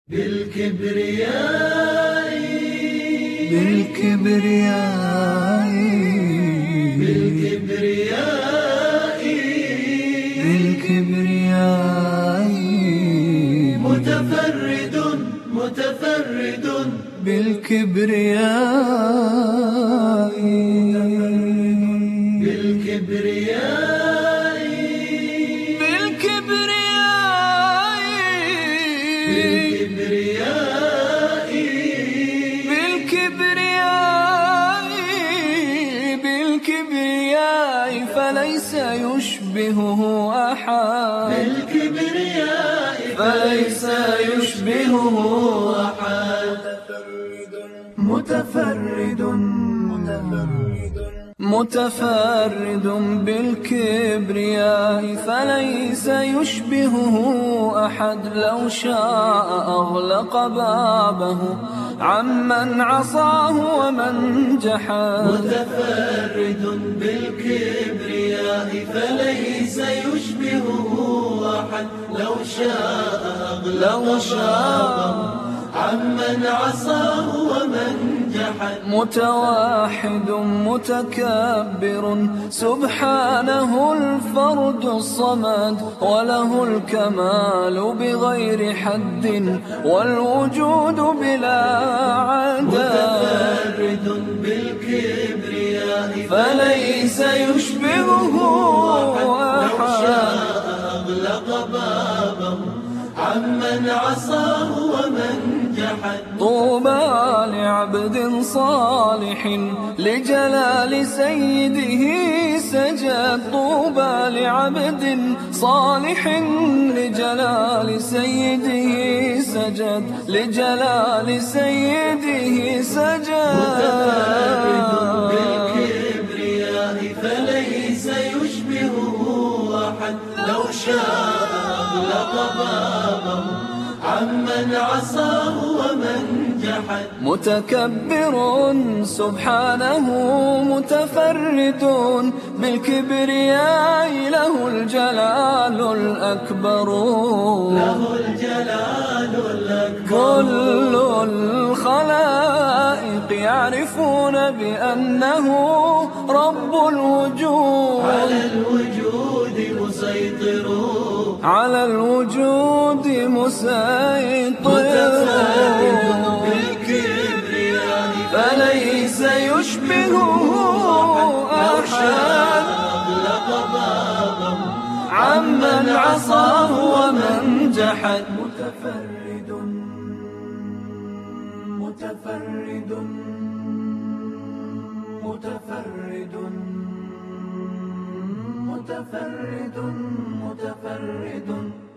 بالكبرياء بالكبرياء بالكبرياء بالكبرياء متفرد متفرد بالكبرياء بالكبرياء بالكبرياء بالكبرياء بالكبرياء فليس يشبهه أحد بالكبرياء فليس يشبهه أحد متفرد متفرد بالكبرياء فليس يشبهه أحد لو شاء أغلق بابه عمن عصاه ومن جحد متفرد بالكبرياء فليس يشبهه أحد لو شاء أغلق بابه عمن عصاه ومن جحد متوحد متكبر سبحانه الفرد الصمد وله الكمال بغير حد والوجود بلا عدد متفرد بالكبرياء فليس يشبهه أحد لو شاء أغلق بابه عمن عصاه ومن جحد طوبى لعبد صالح لجلال سيده سجد طوبى لعبد صالح لجلال سيده سجد لجلال سيده سجد متفرد بالكبرياء فليس يشبهه أحد لو شاء أغلق بابه عمن عصاه ومن جحد متكبر سبحانه متفرد بالكبرياء له الجلال الأكبر له الجلال الأكبر كل الخلائق يعرفون بأنه رب الوجود على الوجود مسيطر على الوجود مسيطر متفرد بالكبرياء فليس يشبهه أحد أغلق بابه عمن عصاه ومن جحد متفرد متفرد متفرد متفرد متفرد